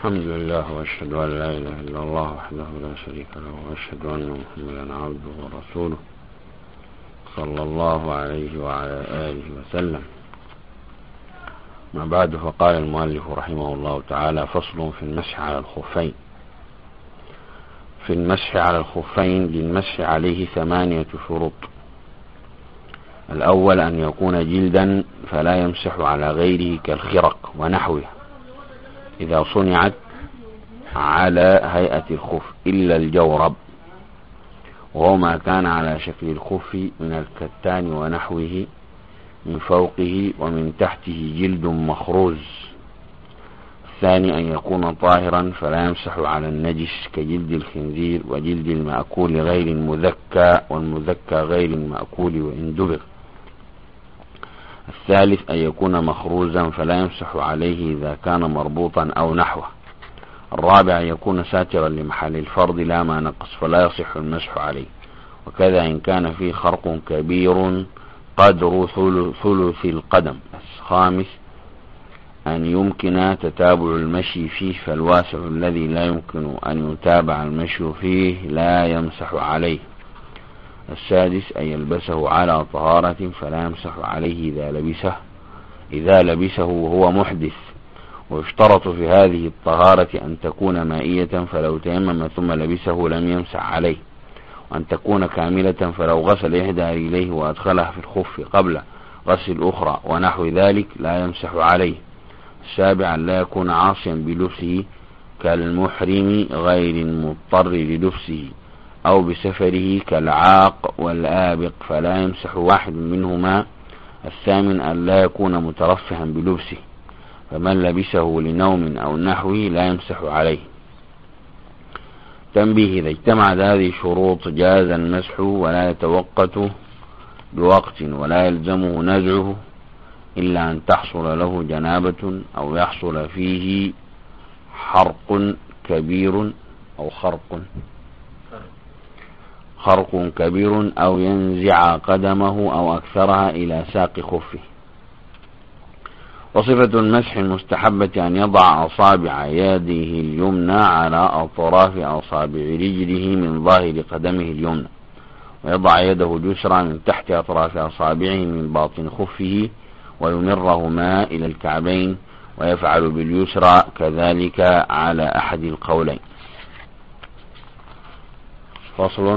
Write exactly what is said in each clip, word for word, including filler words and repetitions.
الحمد لله وأشهد أن لا إله إلا الله وحده لا شريك له وأشهد أن محمدا عبده ورسوله صلى الله عليه وعلى آله وسلم. ما بعد، فقال المؤلف رحمه الله تعالى: فصل في المسح على الخفين. في المسح على الخفين للمسح عليه ثمانية شروط. الأول أن يكون جلدا فلا يمسح على غيره كالخرق ونحوه إذا صنعت على هيئة الخف إلا الجورب، وهو ما كان على شكل الخف من الكتان ونحوه من فوقه ومن تحته جلد مخروز. الثاني أن يكون طاهرا فلا يمسح على النجس كجلد الخنزير وجلد المأكول غير المذكى والمذكى غير المأكول وإن دبغ. الثالث أن يكون مخروزا فلا يمسح عليه إذا كان مربوطا أو نحوه. الرابع أن يكون ساترا لمحل الفرض لا ما نقص فلا يصح المسح عليه، وكذا إن كان فيه خرق كبير قدر ثلث القدم. الخامس أن يمكن تتابع المشي فيه، فالواسع الذي لا يمكن أن يتابع المشي فيه لا يمسح عليه. السادس أن يلبسه على طهارة فلا يمسح عليه إذا لبسه إذا لبسه وهو محدث، ويشترط في هذه الطهارة أن تكون مائية فلو تيمم ثم لبسه لم يمسح عليه، وأن تكون كاملة فلو غسل إحدى رجليه وأدخلها في الخف قبل غسل الأخرى ونحو ذلك لا يمسح عليه. السابع أن لا يكون عاصيا بلبسه كالمحرم غير المضطر للبسه، أو بسفره كالعاق والآبق فلا يمسح واحد منهما. الثامن أن لا يكون مترفها بلبسه، فمن لبسه لنوم أو نحوه لا يمسح عليه. تنبيه: إذا اجتمعت هذه الشروط جاز المسح ولا يتوقت بوقت ولا يلزمه نزعه إلا أن تحصل له جنابة أو يحصل فيه حرق كبير أو خرق خرق كبير أو ينزع قدمه أو أكثرها إلى ساق خفه. وصفة المسح المستحبة أن يضع أصابع يده اليمنى على أطراف أصابع رجله من ظاهر قدمه اليمنى، ويضع يده اليسرى من تحت أطراف أصابعه من باطن خفه ويمرهما إلى الكعبين، ويفعل باليسرى كذلك على أحد القولين. فصل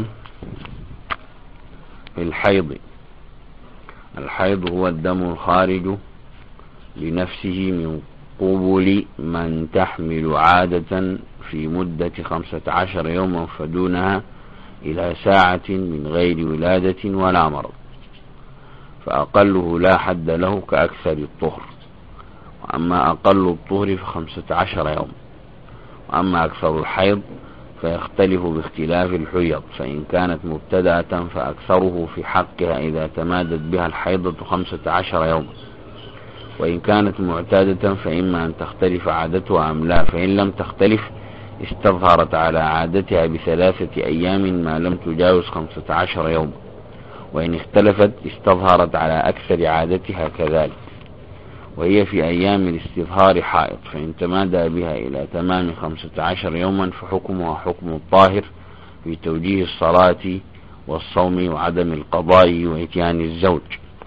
في الحيض. الحيض هو الدم الخارج لنفسه من قبل من تحمل عادة في مدة خمسة عشر يوما فدونها إلى ساعة من غير ولادة ولا مرض، فأقله لا حد له كأكثر الطهر، وأما أقل الطهر فخمسة عشر يوم. وأما أكثر الحيض فيختلف باختلاف الحيض، فإن كانت مبتدأة فأكثره في حقها إذا تمادت بها الحيضة خمسة عشر يوم، وإن كانت معتادة فإما أن تختلف عادتها أم لا، فإن لم تختلف استظهرت على عادتها بثلاثة أيام ما لم تجاوز خمسة عشر يوم، وإن اختلفت استظهرت على أكثر عادتها كذلك، وهي في أيام الاستظهار حائض، فإن تمادى بها إلى تمام خمسة عشر يوما فحكمها حكم الطاهر في توجيه الصلاة والصوم وعدم القضاء وإتيان الزوج.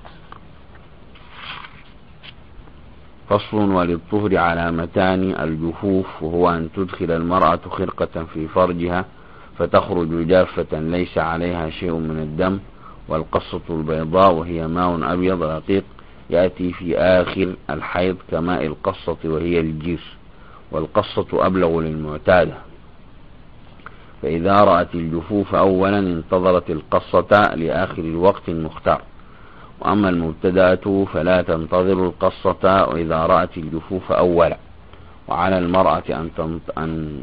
فصل: وللطهر علامتان: الجفوف وهو أن تدخل المرأة خرقة في فرجها فتخرج جافة ليس عليها شيء من الدم، والقصة البيضاء وهي ماء أبيض رقيق يأتي في آخر الحيض كماء القصة وهي الجير، والقصة أبلغ للمعتادة، فإذا رأت الجفوف أولا انتظرت القصة لآخر الوقت المختار. وأما المبتدأة فلا تنتظر القصة وإذا رأت الجفوف أولا. وعلى المرأة أن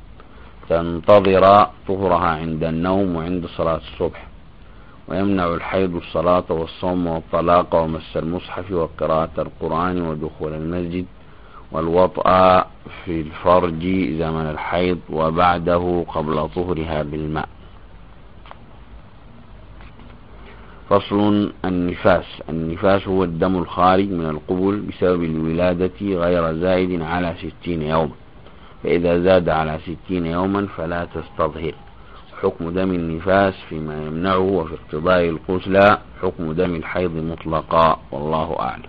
تنتظر طهرها عند النوم وعند صلاة الصبح. ويمنع الحيض الصلاة والصوم والطلاق ومس المصحف وقراءة القرآن ودخول المسجد والوطأ في الفرج زمن الحيض وبعده قبل طهرها بالماء. فصل: النفاس. النفاس هو الدم الخارج من القبل بسبب الولادة غير زائد على ستين يوم، فإذا زاد على ستين يوما فلا تستظهر. حكم دم النفاس فيما يمنعه وفي اقتضاء الغسل حكم دم الحيض مطلقا، والله أعلم.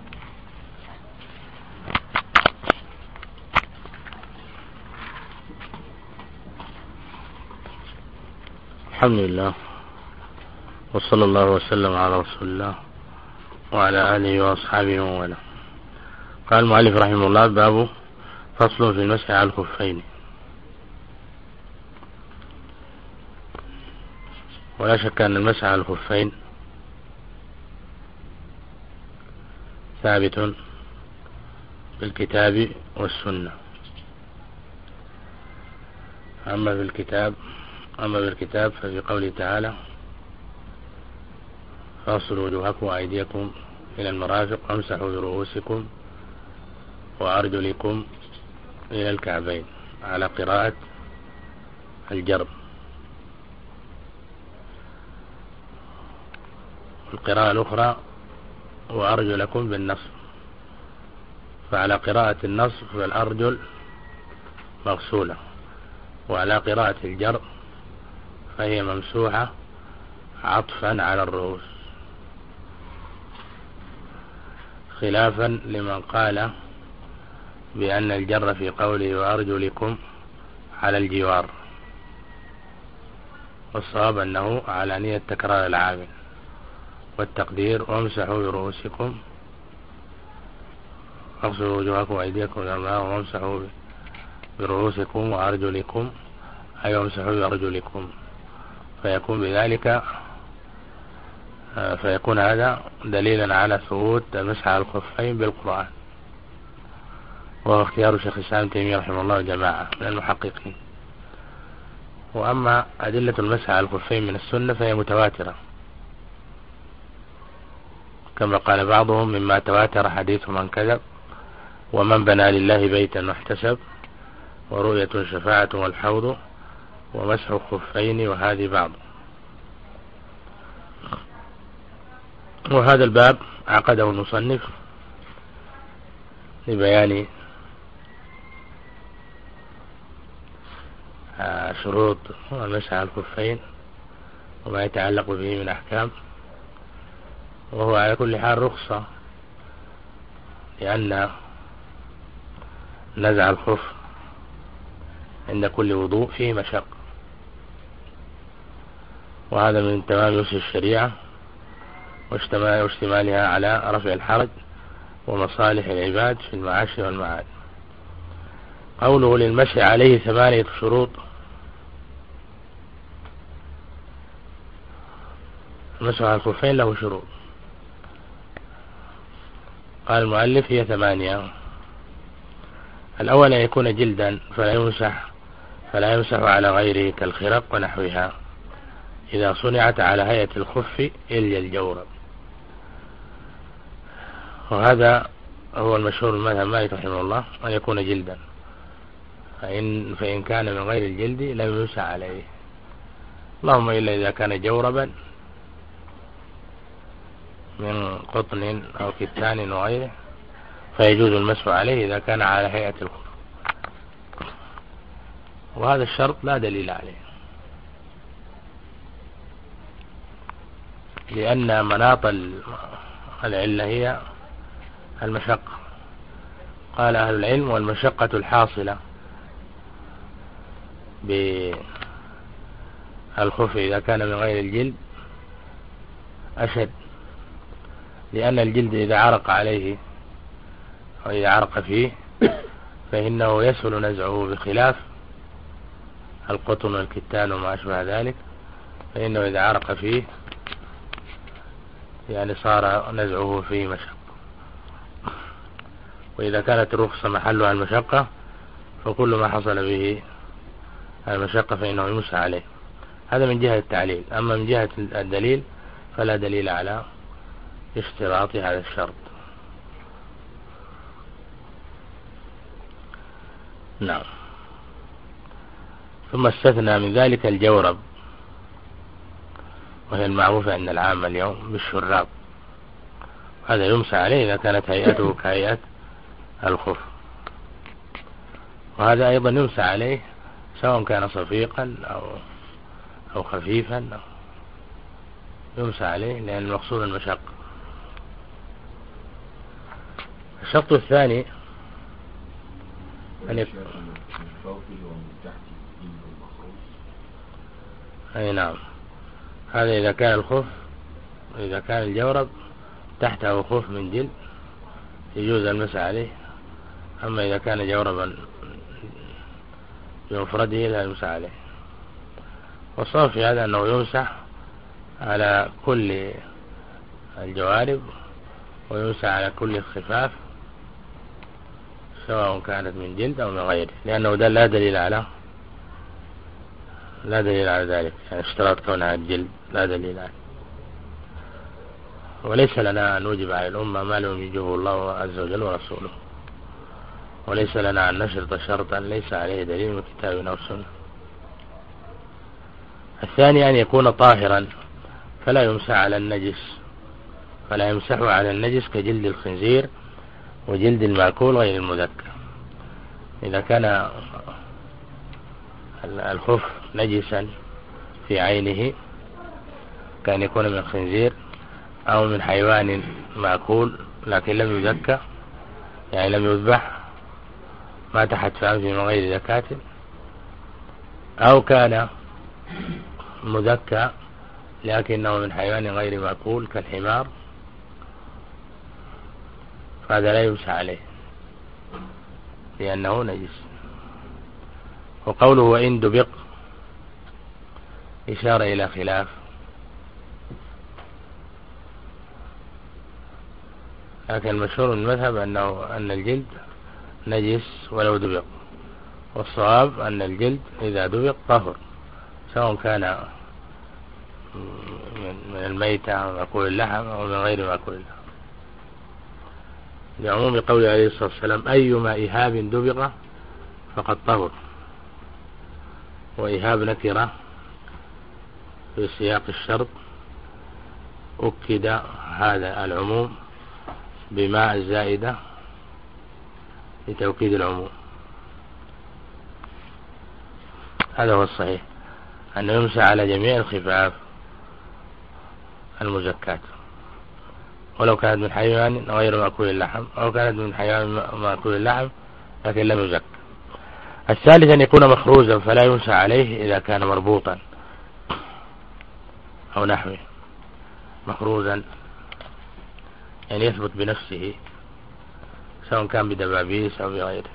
الحمد لله وصلى الله وسلم على رسول الله وعلى آله وأصحابه ومن. قال المؤلف رحمه الله: باب فصل في المسح على الخفين. ولا شك أن المسح على الخفين ثابت بالكتاب والسنة. أما بالكتاب أما بالكتاب ففي قوله تعالى: فاغسلوا وجوهكم وأيديكم إلى المرافق وامسحوا برؤوسكم وأرجلكم إلى الكعبين، على قراءة الجر. القراءة الأخرى: وأرجلكم بالنصب. فعلى قراءة النصب فالأرجل مغسولة، وعلى قراءة الجر فهي ممسوحة عطفا على الرؤوس، خلافا لمن قال بأن الجر في قوله وأرجلكم على الجوار، والصواب أنه على نية تكرار العامل، والتقدير: وامسحوا برؤوسكم، اغسلوا وجوهكم وأيديكم إلى الماء وامسحوا برؤوسكم وأرجلكم، أي وامسحوا بأرجلكم. فيكون بذلك فيكون هذا دليلا على ثبوت المسح على الخفين بالقرآن، وهو اختيار شيخ الإسلام ابن تيمية رحمه الله وجماعة من المحققين. وأما أدلة المسح على الخفين من السنة فهي متواترة، كما قال بعضهم: مما تواتر حديث من كذب، ومن بنى لله بيتا واحتسب، ورؤية شفاعة والحوض، ومسح الخفين، وهذه بعض. وهذا الباب عقده المصنف لبيان شروط المسح على الخفين وما يتعلق به من أحكام، وهو على كل حال رخصة، لأن نزع الخف عند كل وضوء فيه مشق، وهذا من تمام يسر الشريعة واشتمالها على رفع الحرج ومصالح العباد في المعاش والمعاد. قوله للمسح عليه ثمانية شروط. المسح على الخفين له شروط، قال المؤلف: هي ثمانية. الأول أن يكون جلدا فلا يمسح فلا يمسح على غيره كالخرق ونحوها إذا صنعت على هيئة الخف إلا الجورب. وهذا هو المشهور المذهب مالك رحمه الله، أن يكون جلدا، فإن, فإن كان من غير الجلد لم يمسح عليه، اللهم إلا إذا كان جوربا من قطن أو كتان وغيره فيجوز المسح عليه إذا كان على هيئة الخف، وهذا الشرط لا دليل عليه، لأن مناط العلة هي المشقة. قال أهل العلم: والمشقة الحاصلة بالخف إذا كان من غير الجلد أشد، لأن الجلد إذا عرق عليه أو إذا عرق فيه فإنه يسهل نزعه، بخلاف القطن والكتان وما أشبه ذلك، فإنه إذا عرق فيه يعني صار نزعه فيه مشقة. وإذا كانت الرخصة محلها المشقة فكل ما حصل به المشقة فإنه يمسح عليه. هذا من جهة التعليل. أما من جهة الدليل فلا دليل على اشتراط هذا الشرط. نعم. ثم استثنى من ذلك الجورب، وهي المعروفة عند العامة اليوم بالشراب، هذا يمسح عليه إذا كانت هيئته كهيئة الخف. وهذا أيضا يمسى عليه سواء كان صفيقا أو أو خفيفا أو يمسى عليه، لأن المقصود المشقة. الشرط الثاني أن يكون أي نعم، هذا إذا كان الخف إذا كان الجورب تحته خف من جلد يجوز المسح عليه، أما إذا كان جوربا بمفرده لا يمسح عليه. والصواب في هذا أنه يمسح على كل الجوارب ويمسح على كل الخفاف سواء كانت من جلد أو من غيره، لأنه ده لا دليل على لا دليل على ذلك، يعني اشتراط كونها الجلد لا دليل عليه. وليس لنا أن نوجب على الأمة ما لم يجبه الله عز وجل ورسوله، وليس لنا أن نشرط شرطا ليس عليه دليل من كتاب أو سنة. الثاني أن يكون طاهرا فلا يمسح على النجس، فلا يمسح على النجس كجلد الخنزير وجلد المأكول غير المذكى. إذا كان الخف نجسا في عينه كان يكون من خنزير أو من حيوان مأكول لكن لم يذكى، يعني لم يذبح ما تحت فأنفه من غير زكاة، أو كان مذكى لكنه من حيوان غير مأكول كالحمار، فهذا لا يمسح عليه لأنه نجس. وقوله وإن دبق إشارة إلى خلاف، لكن المشهور من المذهب أنه أن الجلد نجس ولو دبق، والصواب أن الجلد إذا دبق طهر سواء كان من الميتة أو مأكول اللحم أو من غير مأكول اللحم، لعموم قوله عليه الصلاة والسلام أيما إهاب دبق فقد طهر. وإهاب نكرة في سياق الشرط، أكد هذا العموم بماء الزائدة لتوكيد العموم. هذا هو الصحيح، أنه يمسح على جميع الخفاف المزكاة ولو كانت من حيوان غير مأكول اللحم أو كانت من حيوان مأكول اللحم لكن لم يزك. الثالث أن يكون مخروزا فلا يمسح عليه إذا كان مربوطا أو نحوه. مخروزا يعني يثبت بنفسه سواء كان بدبابيس أو بغيره.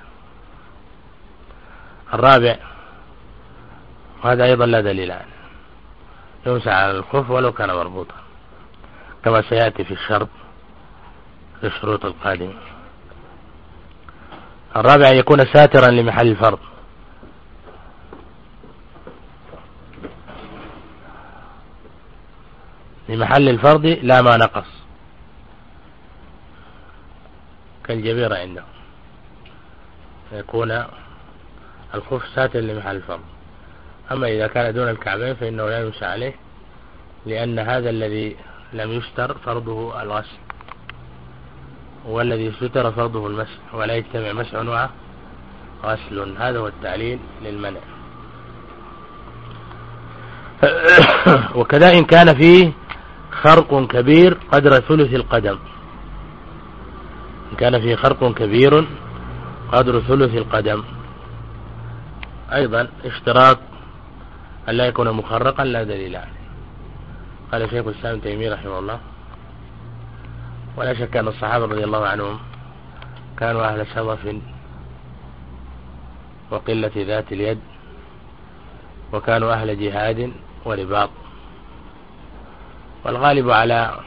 الرابع وهذا أيضا لا دليل عنه، يمسح على الخف ولو كان مربوطا كما سيأتي في الشرط في الشروط القادمة. الرابع أن يكون ساترا لمحل الفرض، لمحل الفرض لا ما نقص كالجبيرة عنده، يكون الخف ساتر لمحل الفرض. أما إذا كان دون الكعبين فإنه لا يمسح عليه، لأن هذا الذي لم يستر فرضه الغسل والذي ستر فرضه المسح، ولا يجتمع مسح مع غسل. هذا هو التعليل للمنع. وكذا إن كان فيه خرق كبير قدر ثلث القدم، إن كان فيه خرق كبير قدر ثلث القدم أيضا اشتراط أن لا يكون مخرقا لا دليل عليه. قال شيخ الإسلام ابن تيمية رحمه الله: ولا شك أن الصحابة رضي الله عنهم كانوا أهل شرف وقلة ذات اليد، وكانوا أهل جهاد ورباط، والغالب على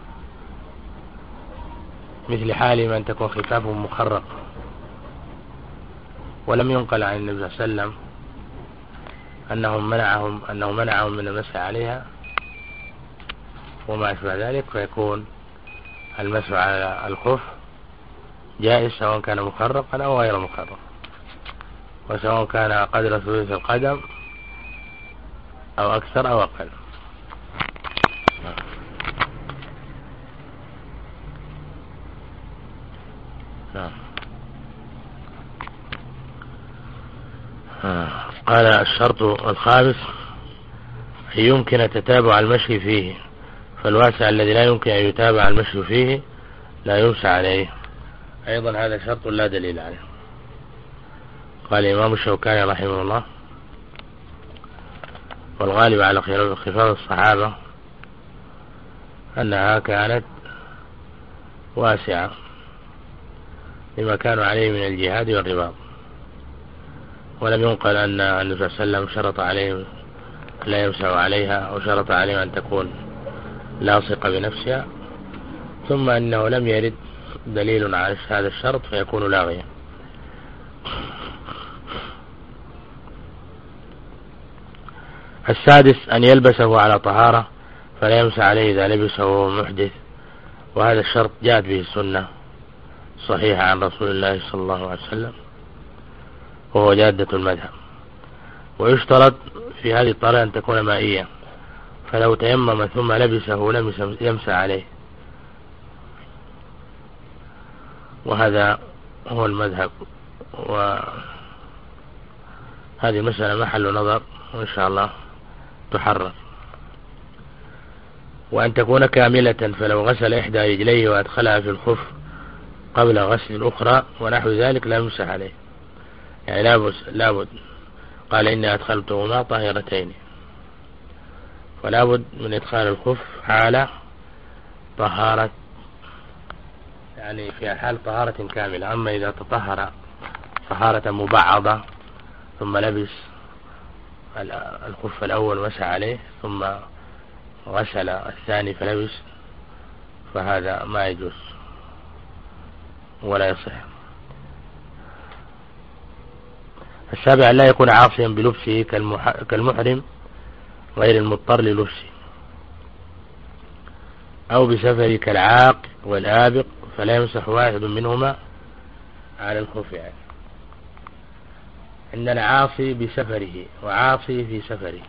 مثل حال من تكون خفافهم مخرق. ولم ينقل عن النبي صلى الله عليه وسلم أنهم منعهم أنه منعهم من المسح عليها وما أشبه ذلك، فيكون المسح على الخف جائز سواء كان مخرقا أو غير مخرق، وسواء كان قدر ثلث القدم أو أكثر أو أقل. نعم. قال الشرط الخامس أن يمكن تتابع المشي فيه، فالواسع الذي لا يمكن أن يتابع المشي فيه لا يمشى عليه. أيضا هذا شرط لا دليل عليه. قال الإمام الشوكاني رحمه الله: والغالب على خفاف الصحابة أنها كانت واسعة لما كانوا عليه من الجهاد والرباط، ولم ينقل أن النبي صلى الله عليه وسلم شرط عليهم لا يمسح عليها أو شرط عليهم أن تكون لاصقة بنفسها، ثم أنه لم يرد دليل على هذا الشرط فيكون لاغيا. السادس أن يلبسه على طهارة فلا يمسح عليه إذا لبسه وهو محدث، وهذا الشرط جاءت به السنة صحيحة عن رسول الله صلى الله عليه وسلم، وهو جادة المذهب. ويشترط في هذه الطهارة أن تكون مائية، فلو تيمم ثم لبسه لم يمسح عليه، وهذا هو المذهب. وهذه المسألة محل نظر وإن شاء الله تحرر. وأن تكون كاملة، فلو غسل إحدى رجليه وأدخلها في الخف قبل غسل الأخرى ونحو ذلك لا يمسح عليه، يعني لابد لابد قال إني أدخلتهما طاهرتين، فلابد من إدخال الخف حال طهارة، يعني في حال طهارة كاملة. أما إذا تطهر طهارة مبعضة ثم لبس الخف الأول مسح عليه ثم غسل الثاني فلبس، فهذا ما يجوز ولا يصح. السابع لا يكون عاصيا بلبسه كالمحرم غير المضطر للبسه، أو بسفر كالعاق والآبق، فلا يمسح واحد منهما على الخف. يعني عندنا عاصي بسفره وعاصي في سفره.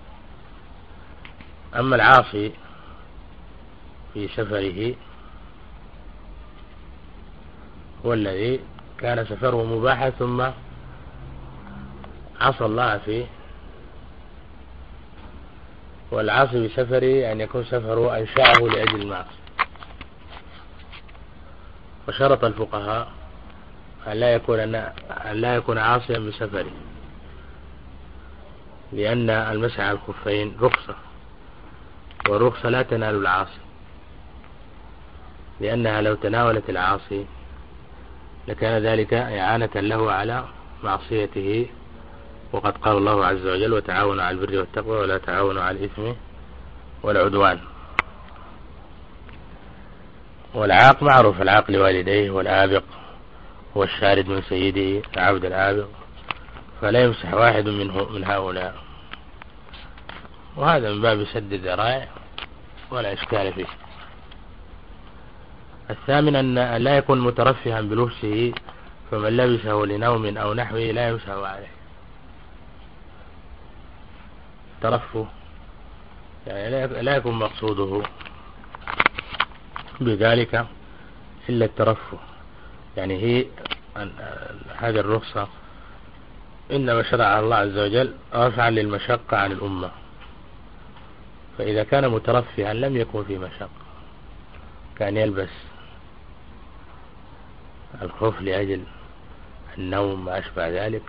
أما العاصي في سفره هو الذي كان سفره مباحا ثم عصى الله فيه، والعاصي بسفره أن يكون سفره أنشأه لأجل المعصية. وشرط الفقهاء أن لا يكون أن لا يكون عاصيا بسفره، لأن المسح على الخفين رخصة، والرخصة لا تنال العاصي، لأنها لو تناولت العاصي لكان ذلك إعانة له على معصيته، وقد قال الله عز وجل: وتعاونوا على البر والتقوى ولا تعاونوا على الإثم والعدوان. والعاق معروف، العاق لوالديه، والآبق هو الشارد من سيده العبد الآبق، فلا يمسح واحد منه من هؤلاء، وهذا من باب سد الذرائع ولا إشكال فيه. الثامن أن لا يكون مترفها بلبسه، فمن لبسه لنوم أو نحوه لا يمسح عليه. ترفه يعني لا يكون مقصوده بذلك إلا الترفه، يعني هي هذه الرخصة إنما شرع الله عز وجل رفعا للمشقة عن الأمة، فإذا كان مترفها لم يكن في مشقة، كان يلبس الخوف لأجل النوم ما أشبه ذلك،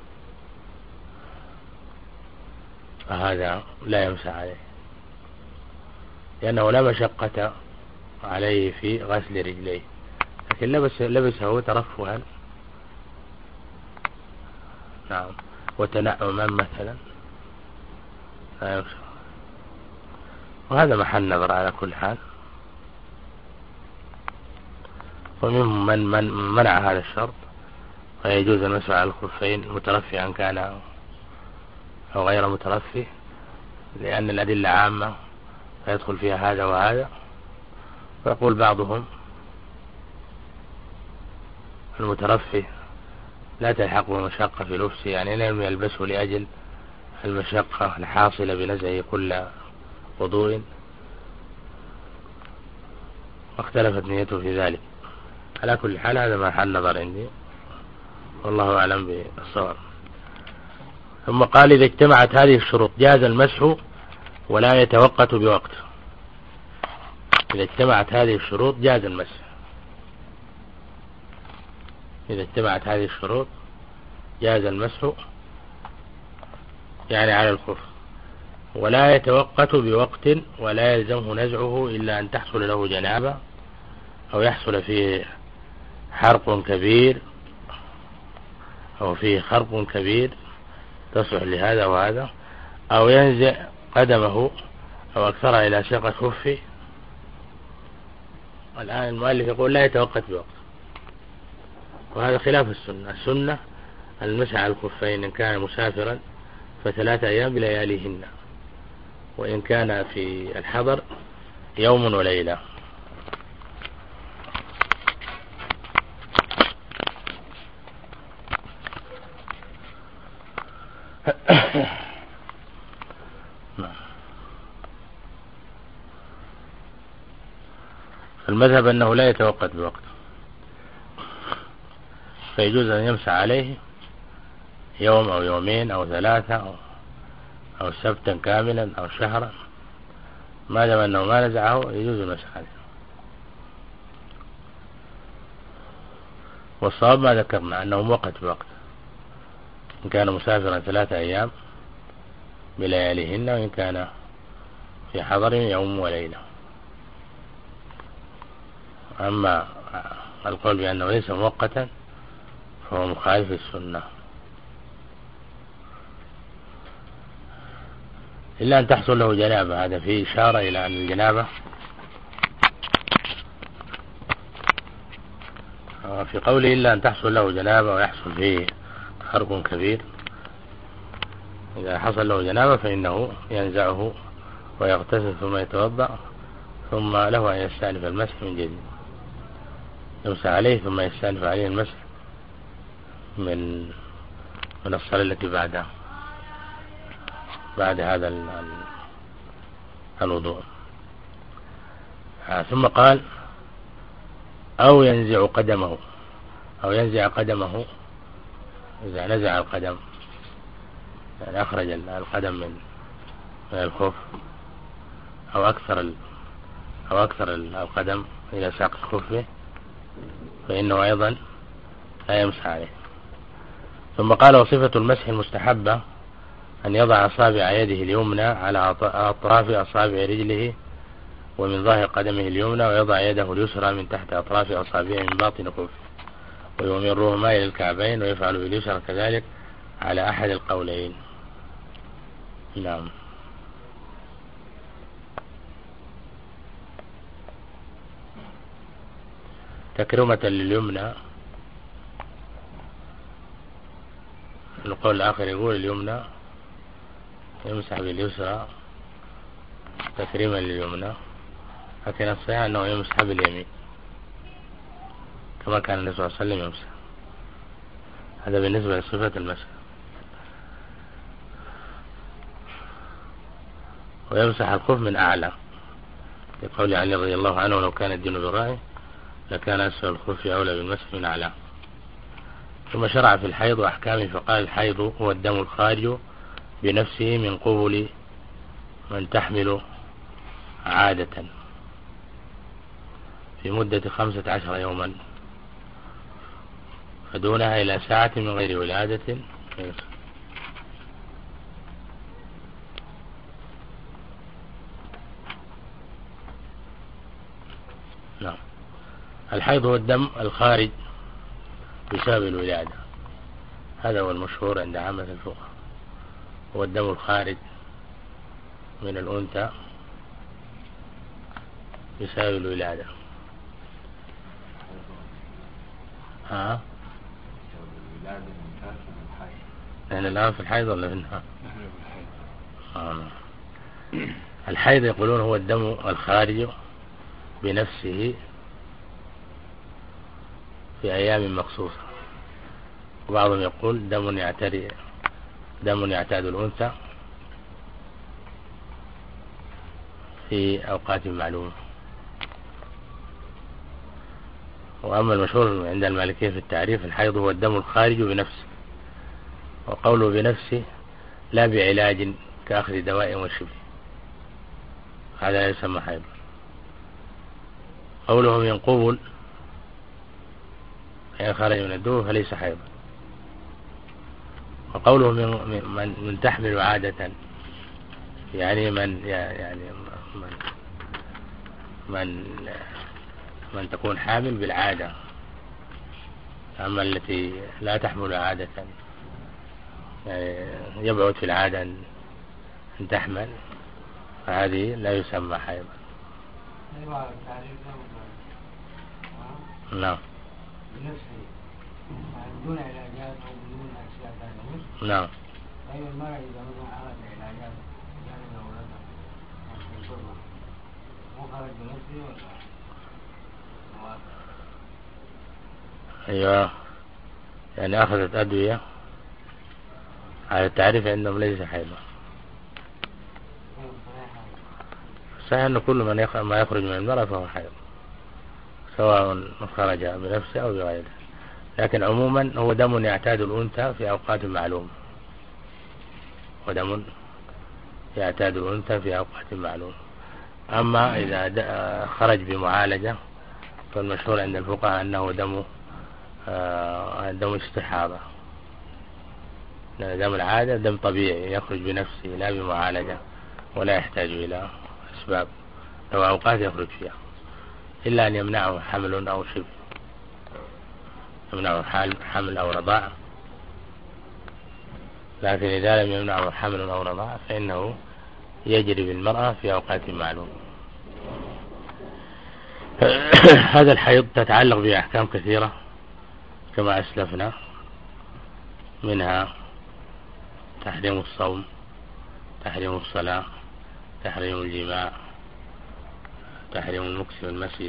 فهذا لا يمسح عليه، لأنه لا مشقة عليه في غسل رجليه، لكن لبس لبسه ترفها نعم وتنعما مثلا لا يمسح، وهذا محل نظر على كل حال. ومنهم من, من منع هذا الشرط، ويجوز المسح على الخفين مترفعا كان أو غير مترفه، لأن الأدلة عامة فيدخل فيها هذا وهذا. ويقول بعضهم المترفه لا تلحقه مشقة في لبسه، يعني لم يلبسه لأجل المشقة الحاصلة بنزعه كل وضوء، واختلفت نيته في ذلك. على كل حال هذا ما حل نظر عندي، والله أعلم بالصواب. ثم قال إذا اجتمعت هذه الشروط جاز المسح ولا يتوقت بوقت. إذا اجتمعت هذه الشروط جاز المسح، إذا اجتمعت هذه الشروط جاز المسح يعني على الخف، ولا يتوقت بوقت ولا يلزمه نزعه إلا أن تحصل له جنابة أو يحصل فيه حرق كبير أو فيه خرق كبير تصلح لهذا وهذا، أو ينزع قدمه أو أكثرها إلى ساق خفه. الآن المؤلف يقول لا يتوقت بوقت، وهذا خلاف السنة. السنة المسح على الخفين إن كان مسافرا فثلاثة أيام بلياليهن، وإن كان في الحضر يوم وليلة. المذهب أنه لا يتوقت بوقت، فيجوز أن يمسح عليه يوم أو يومين أو ثلاثة أو, أو سبتا كاملا أو شهرا، ما دام أنه ما نزعه يجوز المسح عليه. والصواب ما ذكرنا أنه موقت بوقت، إن كان مسافرا ثلاثة أيام بلياليهن، وإن كان في حضر يوم وليلة. أما القول بأنه ليس مؤقتا فهو مخالف السنة، إلا أن تحصل له جنابة. هذا فيه إشارة إلى أن الجنابة في قوله إلا أن تحصل له جنابة ويحصل فيه خرق كبير. إذا حصل له جنابة فإنه ينزعه ويغتسل ثم يتوضأ، ثم له أن يستأنف المسح من جديد، يمسح عليه ثم يستأنف عليه المسح من من الصلاة التي بعدها بعد هذا الوضوء. ثم قال أو ينزع قدمه، أو ينزع قدمه إذا نزع القدم، يعني أخرج القدم من الخف أو أكثر أو أكثر القدم إلى ساق خفه، فإنه أيضا لا يمسح عليه. ثم قال وصفة المسح المستحبة أن يضع أصابع يده اليمنى على أطراف أصابع رجله ومن ظاهر قدمه اليمنى، ويضع يده اليسرى من تحت أطراف أصابعه من باطن خفه، ويمرهما إلى الكعبين، ويفعل باليسرى كذلك على أحد القولين. نعم. تكرمة لليمنى، القول الآخر يقول اليمنى يمسح باليسرى تكريما لليمنى، لكن الصحيح أنه يمسح باليمين كما كان النبي صلى الله عليه وسلم يمسح. هذا بالنسبة لصفة المسح. ويمسح الخف من أعلى، يقول علي رضي الله عنه لو كان الدين برأي لكان أسفل الخف أولى بالمسح من أعلى. ثم شرع في الحيض وأحكامه فقال الحيض هو الدم الخارج بنفسه من قبل من تحمل عادة في مدة خمسة عشر يوما فدونها إلى ساعة من غير ولادة. نعم. الحيض هو الدم الخارج بسبب الولادة، هذا هو المشهور عند عامة الفقهاء، هو الدم الخارج من الأنثى بسبب الولادة. ها يعني الآن في الحيض ولا في النهار؟ آه. الحيض يقولون هو الدم الخارج بنفسه في أيام مخصوصة، وبعضهم يقول دم يعتري دم يعتاد الأنثى في أوقات معلومة. وأما المشهور عند المالكية في التعريف الحيض هو الدم الخارج بنفسه، وقوله بنفسه لا بعلاج كأخذ دواء وشبه، هذا لا يسمى حيضا. قوله من قبل إن خرج من الدبر فليس حيضا. وقوله من, من, من تحمل عادة يعني من يعني من من, من تكون حامل بالعادة. أما التي لا تحمل عادة يعني يبعد في العادة أن تحمل فهذه لا يسمى حيضا. نعم دون علاجات أو بدون أشياء ثانية. نعم. أي المرأة إذا مثلا عملت علاجات يعني أولادها عشان تطلع مو خرج بنفسه ولا؟ أيوة يعني أخذت أدوية على التعريف عندهم ليس حيضا. صحيح أن كل من يخرج ما يخرج من المرأة فهو حيض سواء خرج بنفسه أو بغيره، لكن عموما هو دم يعتاد الأنثى في أوقات معلومة، ودم يعتاد الأنثى في أوقات معلومة. أما إذا خرج بمعالجة فالمشهور عند الفقهاء أنه دم دم استحاضة، دم العادة دم طبيعي يخرج بنفسه لا بمعالجة ولا يحتاج إلى أسباب، لو أوقات يخرج فيها إلا أن يمنعه حمل أو شبه، يمنعه حمل أو رضاع. لكن إذا لم يمنعه حمل أو رضاع فإنه يجري بالمرأة في أوقات معلومة. هذا الحيض تتعلق بأحكام كثيرة كما أسلفنا، منها تحريم الصوم، تحريم الصلاة، تحريم الجماع، تحريم المكس في المسجد،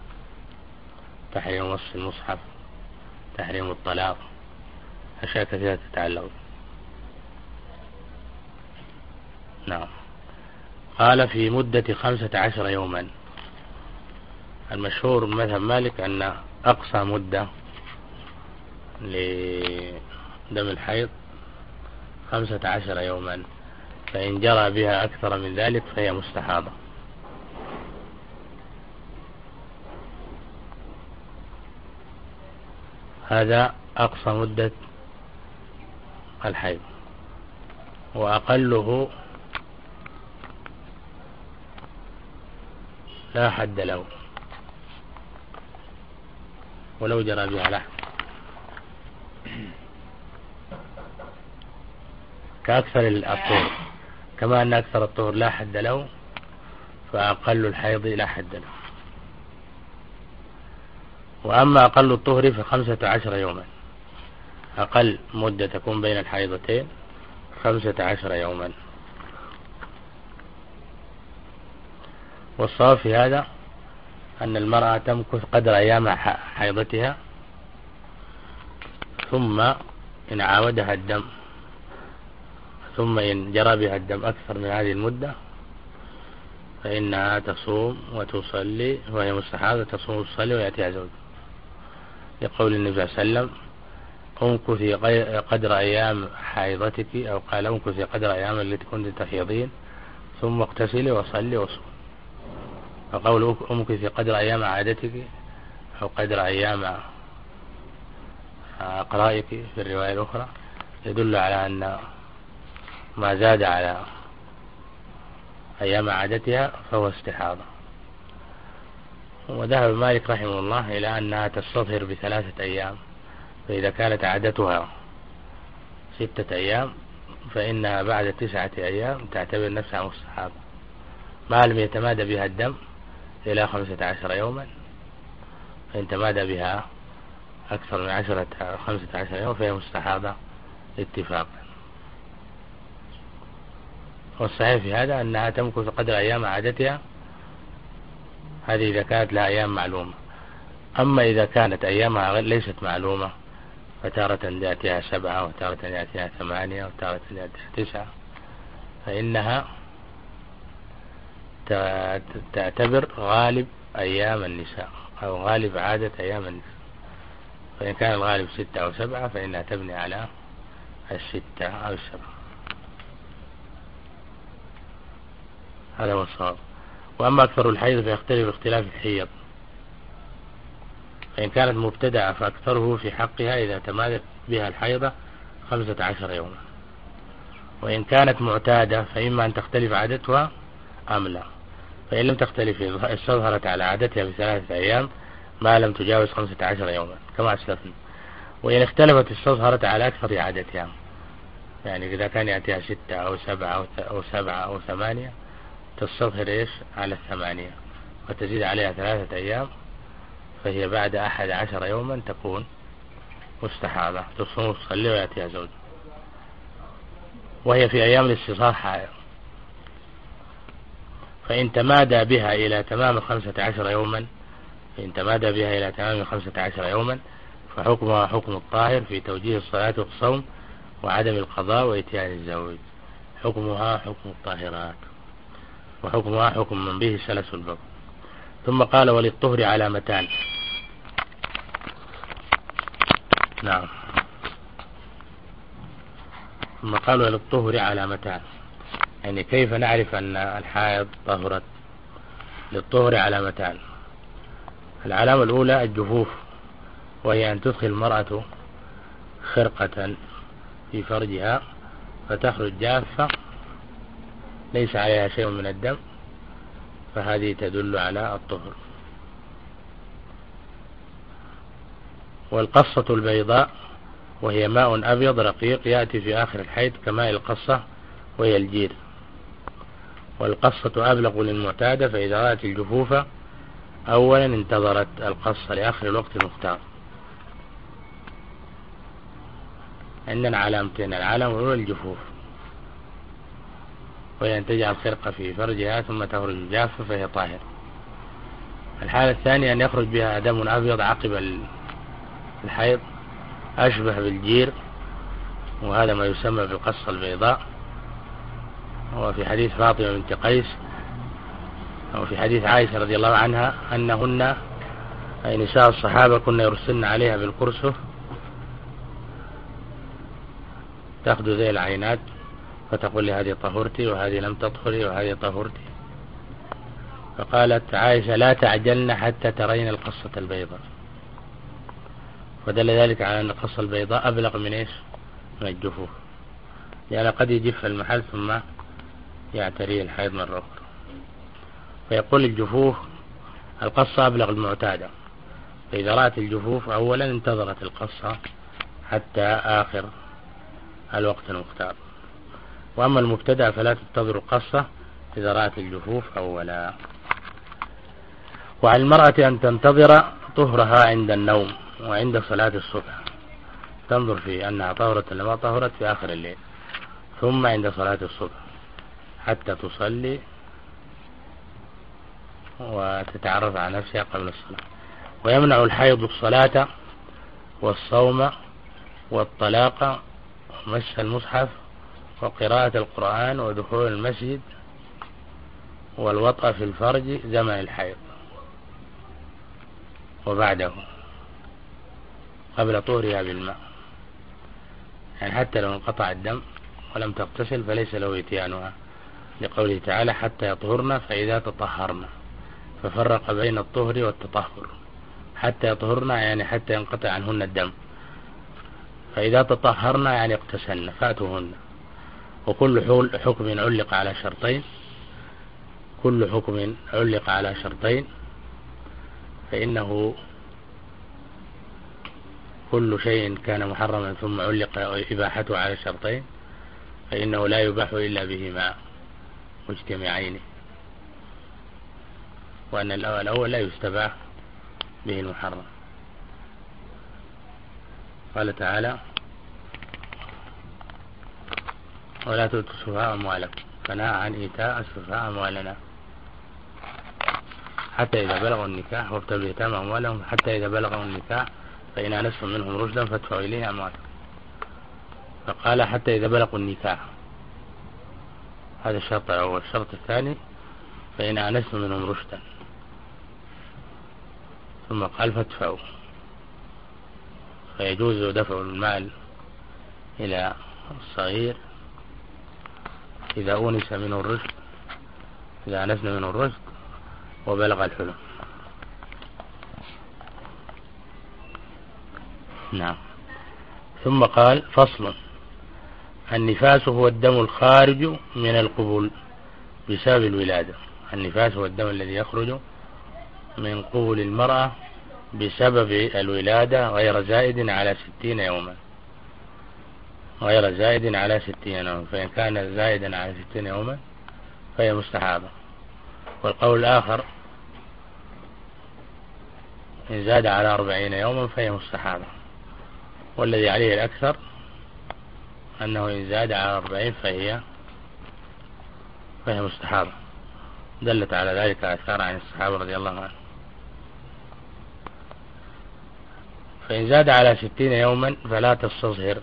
تحريم مص المصحف، تحريم الطلاق، أشياء كثيرة تتعلق. نعم. قال في مدة خمسة عشر يوما. المشهور من مذهب مالك أن أقصى مدة لدم الحيض خمسة عشر يوما، فإن جرى بها أكثر من ذلك فهي مستحاضة. هذا أقصى مدة الحيض، وأقله لا حد له ولو جرى بها لحظة، كأكثر الطهر، كما أن أكثر الطهر لا حد له فأقل الحيض لا حد له. وأما أقل الطهر فخمسة عشر يوما، أقل مدة تكون بين الحيضتين خمسة عشر يوما. والصواب في هذا أن المرأة تمكث قدر أيام حيضتها، ثم إن عاودها الدم، ثم إن جرى بها الدم أكثر من هذه المدة فإنها تصوم وتصلي، وهي مستحاضة تصوم وتصلي ويأتيها زوج، لقول النبي صلى الله عليه وسلم امكثي قدر أيام حيضتك، أو قال امكثي قدر أيام التي كنت تحيضين ثم اغتسلي وصلي وصوم. فقول امكثي قدر أيام عادتك أو قدر أيام أقرائك في الرواية الأخرى يدل على أن ما زاد على أيام عادتها فهو استحاضة. وذهب مالك رحمه الله إلى أنها تستظهر بثلاثة أيام، فإذا كانت عادتها ستة أيام فإنها بعد تسعة أيام تعتبر نفسها مستحاضة ما لم يتمادى بها الدم إلى خمسة عشر يوما، فإن تمادى بها أكثر من عشرة خمسة عشر يوم فهي مستحاضة اتفاقا. والصحيح في هذا أنها تمكث قدر أيام عادتها، هذه إذا كانت لها أيام معلومة. أما إذا كانت أيامها ليست معلومة فتارة يأتيها سبعة وتارة يأتيها ثمانية وتارة يأتيها تسعة فإنها تعتبر غالب أيام النساء أو غالب عادة أيام النساء. فإن كان الغالب ستة أو سبعة فإنها تبني على الستة أو السبعة. هذا هو الصواب. وأما أكثر الحيض فيختلف اختلاف الحيض، فإن كانت مبتدعة فأكثره في حقها إذا تمادت بها الحيضة خمسة عشر يوما، وإن كانت معتادة فإما أن تختلف عادتها أم لا، فإن لم تختلف استظهرت على عادتها بثلاثة أيام ما لم تجاوز خمسة عشر يوما كما أسلفنا، وإن اختلفت استظهرت على أكثر عادتها، يعني إذا كان يأتيها ستة أو سبعة أو سبعة أو ثمانية تستظهر إيش على الثمانية وتزيد عليها ثلاثة أيام، فهي بعد أحد عشر يوما تكون مستحاضة تصوم وتصلي ويأتيها زوج، وهي في أيام الاستصهار حائض. فإن تمادى بها إلى تمام خمسة عشر يوما فإن تمادى بها إلى تمام خمسة عشر يوما فحكمها حكم الطاهر في توجيه الصلاة والصوم وعدم القضاء وإتيان الزوج، حكمها حكم الطاهرات، وحكمها حكم من به سلس البول. ثم قال وللطهر علامتان. نعم. ثم قال وللطهر علامتان، يعني كيف نعرف أن الحائض طهرت؟ للطهر علامتان. العلامة الأولى الجفوف، وهي أن تدخل المرأة خرقة في فرجها فتخرج جافة ليس عليها شيء من الدم، فهذه تدل على الطهر. والقصة البيضاء، وهي ماء أبيض رقيق يأتي في آخر الحيض كماء القصة وهي الجير. والقصة أبلغ للمعتادة، فإذا رأت الجفوف أولا انتظرت القصة لآخر الوقت المختار. عندنا علامتين، العلامة الأولى الجفوف، وهي أن تجعل خرقة في فرجها ثم تخرج جافة فهي طاهر. الحالة الثانية أن يخرج بها دم أبيض عقب الحيض أشبه بالجير، وهذا ما يسمى بالقصة البيضاء. وفي حديث فاطمة بنت قيس أو في حديث عائشة رضي الله عنها أنهن أي نساء الصحابة كنا يرسلن عليها بالقرصف تأخذ ذي العينات فتقول لي هذه طهرتي وهذه لم تطهري وهذه طهرتي. فقالت عائشة لا تعجلن حتى ترين القصة البيضاء، ودل ذلك على أن القصة البيضاء أبلغ من إيش؟ من الجفوف، لأن قد يجف المحل ثم يعتريه الحيض مرة أخرى. فيقول الجفوف القصة أبلغ المعتادة، فإذا رأت الجفوف أولا انتظرت القصة حتى آخر الوقت المختار. وأما المبتدأ فلا تنتظر القصة إذا رأت الجفوف أولا. وعلى المرأة أن تنتظر طهرها عند النوم وعند صلاة الصبح، تنظر في أنها طهرت ولا ما طهرت في آخر الليل، ثم عند صلاة الصبح حتى تصلي وتتعرف على نفسها قبل الصلاة. ويمنع الحيض الصلاة والصوم والطلاق ومس المصحف وقراءة القرآن ودخول المسجد والوطأ في الفرج زمن الحيض وبعده قبل طهرها بالماء، يعني حتى لو انقطع الدم ولم تغتسل فليس له إتيانها، لقوله تعالى حتى يطهرن فإذا تطهرن، ففرق بين الطهر والتطهر. حتى يطهرن يعني حتى ينقطع عنهن الدم، فإذا تطهرن يعني اغتسلن فاتوهن. وكل حكم علق على شرطين كل حكم علق على شرطين فإنه كل شيء كان محرما ثم علق إباحته على شرطين فإنه لا يباح إلا بهما مجتمعين، وأن الأول لا يستباح به المحرم. قال تعالى ولا تؤتوا السفهاء أموالكم، فنهى عن إيتاء السفهاء أموالنا حتى إذا بلغوا النكاح وابتلوا اليتامى أموالهم حتى إذا بلغوا النكاح فإن آنستم منهم رشدا فادفعوا إليه أموالهم. فقال حتى إذا بلغوا النكاح، هذا الشرط الأول. الشرط الثاني فإن آنستم منهم رشدا، ثم قال فادفعوا، فيجوز دفع المال إلى الصغير إذا أونس منه الرشد إذا أنسنا منه الرشد وبلغ الحلم. نعم. ثم قال فصل: النفاس هو الدم الخارج من القبول بسبب الولادة. النفاس هو الدم الذي يخرج من قبول المرأة بسبب الولادة غير زائد على ستين يوما، غير زائد على ستين يوما، فإن كان زائدا على ستين يوما فهي مستحاضة. والقول الآخر إن زاد على أربعين يوما فهي مستحاضة، والذي عليه الأكثر أنه إن زاد على أربعين فهي فهي مستحاضة، دلت على ذلك آثار عن الصحابة رضي الله عنهم. فإن زاد على ستين يوما فلا تستصهر،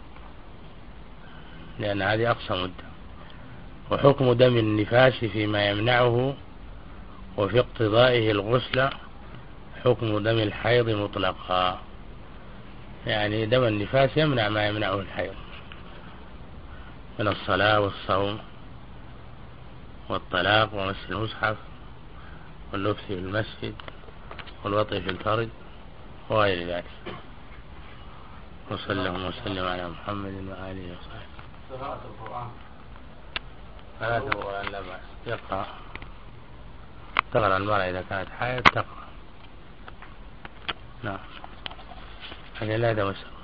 لأن هذه أقصى مدة. وحكم دم النفاس فيما يمنعه وفي اقتضائه الغسل حكم دم الحيض مطلقا، يعني دم النفاس يمنع ما يمنعه الحيض من الصلاة والصوم والطلاق ومس المصحف واللبس في المسجد والوطء في الفرج وغير ذلك. وصلى الله وسلم على محمد وآله وصحبه. قراءة القرآن قراءة القرآن لا بأس، يقرأ تقرأ المرأة إذا كانت حائض تقرأ. نعم، هذا لا دم